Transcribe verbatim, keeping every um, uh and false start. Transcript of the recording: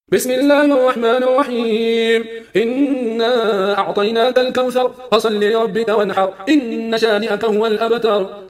بسم الله الرحمن الرحيم إنا أعطيناك الكوثر فصل لربك وانحر إن شانئك هو الأبتر.